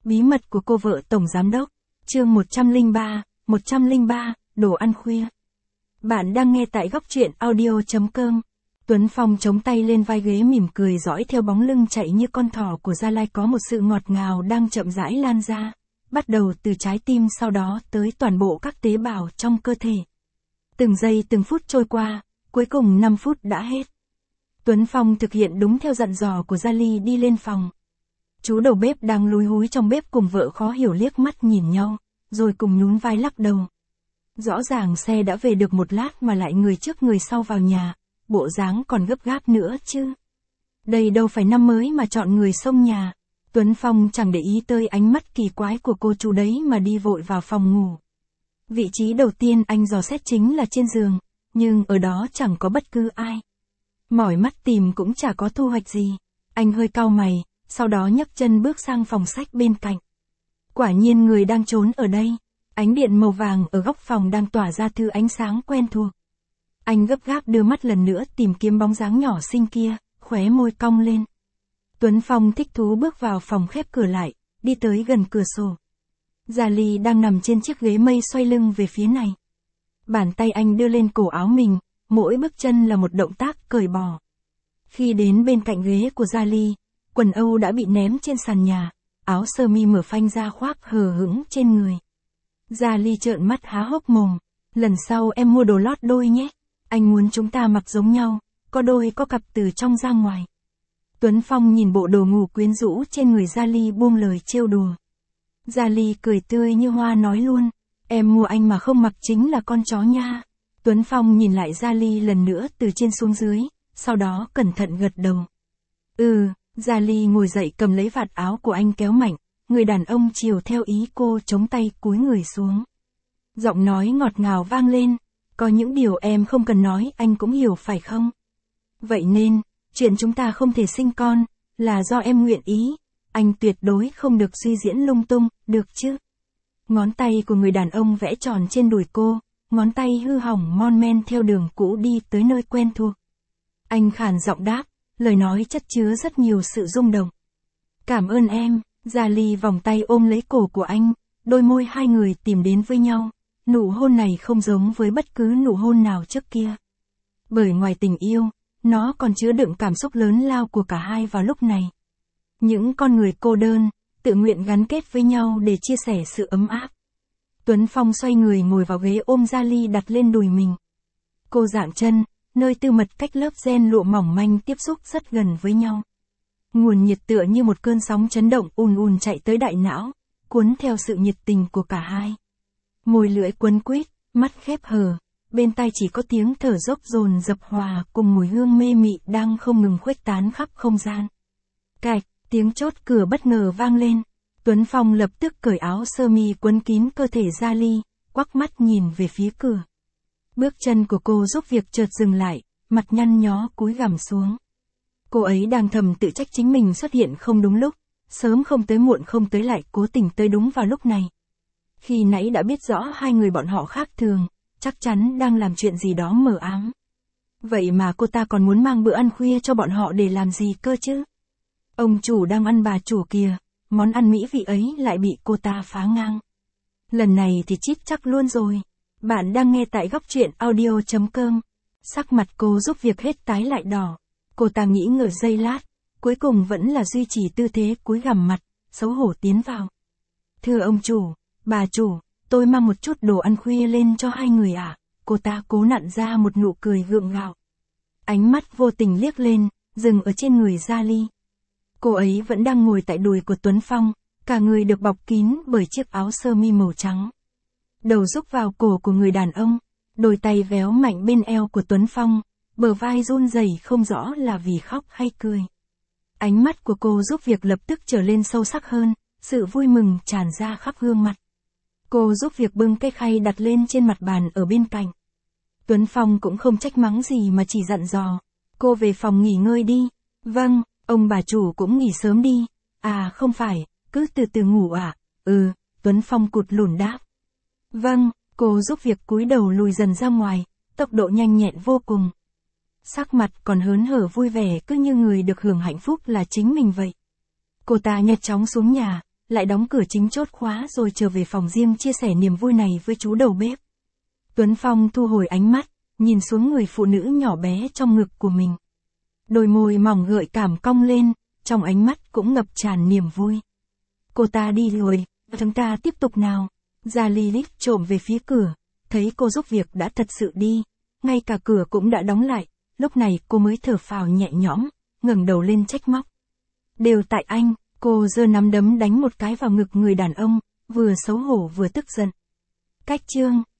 Bí mật của cô vợ Tổng Giám Đốc. Chương 103, đồ ăn khuya. Bạn đang nghe tại góc truyện audio.com. Tuấn Phong chống tay lên vai ghế mỉm cười dõi theo bóng lưng chạy như con thỏ của Gia Lai, có một sự ngọt ngào đang chậm rãi lan ra, bắt đầu từ trái tim sau đó tới toàn bộ các tế bào trong cơ thể. Từng giây từng phút trôi qua, cuối cùng 5 phút đã hết. Tuấn Phong thực hiện đúng theo dặn dò của Gia Ly, đi lên phòng. Chú đầu bếp đang lúi húi trong bếp cùng vợ khó hiểu liếc mắt nhìn nhau, rồi cùng nhún vai lắc đầu. Rõ ràng xe đã về được một lát mà lại người trước người sau vào nhà, bộ dáng còn gấp gáp nữa chứ. Đây đâu phải năm mới mà chọn người xông nhà. Tuấn Phong chẳng để ý tới ánh mắt kỳ quái của cô chú đấy mà đi vội vào phòng ngủ. Vị trí đầu tiên anh dò xét chính là trên giường, nhưng ở đó chẳng có bất cứ ai. Mỏi mắt tìm cũng chả có thu hoạch gì. Anh hơi cau mày, sau đó nhấc chân bước sang phòng sách bên cạnh. Quả nhiên người đang trốn ở đây. Ánh điện màu vàng ở góc phòng đang tỏa ra thứ ánh sáng quen thuộc. Anh gấp gáp đưa mắt lần nữa tìm kiếm bóng dáng nhỏ xinh kia, khóe môi cong lên. Tuấn Phong thích thú bước vào phòng, khép cửa lại, đi tới gần cửa sổ. Gia Ly đang nằm trên chiếc ghế mây xoay lưng về phía này. Bàn tay anh đưa lên cổ áo mình, mỗi bước chân là một động tác cởi bỏ. Khi đến bên cạnh ghế của Gia Ly, quần âu đã bị ném trên sàn nhà, áo sơ mi mở phanh ra khoác hờ hững trên người. Gia Ly trợn mắt há hốc mồm, lần sau em mua đồ lót đôi nhé, anh muốn chúng ta mặc giống nhau, có đôi có cặp từ trong ra ngoài. Tuấn Phong nhìn bộ đồ ngủ quyến rũ trên người Gia Ly, buông lời trêu đùa. Gia Ly cười tươi như hoa nói luôn, em mua anh mà không mặc chính là con chó nha. Tuấn Phong nhìn lại Gia Ly lần nữa từ trên xuống dưới, sau đó cẩn thận gật đầu. Gia Ly ngồi dậy cầm lấy vạt áo của anh kéo mạnh, người đàn ông chiều theo ý cô, chống tay cúi người xuống. Giọng nói ngọt ngào vang lên, có những điều em không cần nói anh cũng hiểu phải không? Vậy nên, chuyện chúng ta không thể sinh con, là do em nguyện ý, anh tuyệt đối không được suy diễn lung tung, được chứ? Ngón tay của người đàn ông vẽ tròn trên đùi cô, ngón tay hư hỏng mon men theo đường cũ đi tới nơi quen thuộc. Anh khàn giọng đáp, lời nói chất chứa rất nhiều sự rung động. Cảm ơn em. Gia Ly vòng tay ôm lấy cổ của anh, đôi môi hai người tìm đến với nhau. Nụ hôn này không giống với bất cứ nụ hôn nào trước kia. Bởi ngoài tình yêu, nó còn chứa đựng cảm xúc lớn lao của cả hai vào lúc này. Những con người cô đơn, tự nguyện gắn kết với nhau để chia sẻ sự ấm áp. Tuấn Phong xoay người ngồi vào ghế ôm Gia Ly đặt lên đùi mình. Cô dạng chân, nơi tư mật cách lớp ren lụa mỏng manh tiếp xúc rất gần với nhau. Nguồn nhiệt tựa như một cơn sóng chấn động ùn ùn chạy tới đại não, cuốn theo sự nhiệt tình của cả hai. Môi lưỡi quấn quýt, mắt khép hờ, bên tai chỉ có tiếng thở dốc dồn dập hòa cùng mùi hương mê mị đang không ngừng khuếch tán khắp không gian. Cạch, tiếng chốt cửa bất ngờ vang lên. Tuấn Phong lập tức cởi áo sơ mi quấn kín cơ thể Gia Ly, quắc mắt nhìn về phía cửa. Bước chân của cô giúp việc chợt dừng lại, mặt nhăn nhó cúi gằm xuống. Cô ấy đang thầm tự trách chính mình xuất hiện không đúng lúc, sớm không tới muộn không tới lại cố tình tới đúng vào lúc này. Khi nãy đã biết rõ hai người bọn họ khác thường, chắc chắn đang làm chuyện gì đó mờ ám. Vậy mà cô ta còn muốn mang bữa ăn khuya cho bọn họ để làm gì cơ chứ? Ông chủ đang ăn bà chủ kìa, món ăn mỹ vị ấy lại bị cô ta phá ngang. Lần này thì chít chắc luôn rồi. Bạn đang nghe tại góc truyện audio.com. Sắc mặt cô giúp việc hết tái lại đỏ. Cô ta nghĩ ngợi giây lát, cuối cùng vẫn là duy trì tư thế cúi gằm mặt, xấu hổ tiến vào. Thưa ông chủ, bà chủ, tôi mang một chút đồ ăn khuya lên cho hai người ạ. Cô ta cố nặn ra một nụ cười gượng gạo. Ánh mắt vô tình liếc lên, dừng ở trên người Gia Ly. Cô ấy vẫn đang ngồi tại đùi của Tuấn Phong, cả người được bọc kín bởi chiếc áo sơ mi màu trắng. Đầu rúc vào cổ của người đàn ông, đôi tay véo mạnh bên eo của Tuấn Phong, bờ vai run rẩy không rõ là vì khóc hay cười. Ánh mắt của cô giúp việc lập tức trở lên sâu sắc hơn, sự vui mừng tràn ra khắp gương mặt. Cô giúp việc bưng cái khay đặt lên trên mặt bàn ở bên cạnh. Tuấn Phong cũng không trách mắng gì mà chỉ dặn dò, cô về phòng nghỉ ngơi đi. Vâng, ông bà chủ cũng nghỉ sớm đi. À không phải, cứ từ từ ngủ à? Tuấn Phong cụt lủn đáp. Vâng, cô giúp việc cúi đầu lùi dần ra ngoài, tốc độ nhanh nhẹn vô cùng. Sắc mặt còn hớn hở vui vẻ cứ như người được hưởng hạnh phúc là chính mình vậy. Cô ta nhanh chóng xuống nhà, lại đóng cửa chính chốt khóa rồi trở về phòng riêng chia sẻ niềm vui này với chú đầu bếp. Tuấn Phong thu hồi ánh mắt, nhìn xuống người phụ nữ nhỏ bé trong ngực của mình. Đôi môi mỏng gợi cảm cong lên, trong ánh mắt cũng ngập tràn niềm vui. Cô ta đi rồi, chúng ta tiếp tục nào. Gia Lilith trộm về phía cửa, thấy cô giúp việc đã thật sự đi, ngay cả cửa cũng đã đóng lại, lúc này cô mới thở phào nhẹ nhõm, ngẩng đầu lên trách móc. Đều tại anh, cô giơ nắm đấm đánh một cái vào ngực người đàn ông, vừa xấu hổ vừa tức giận. Cách chương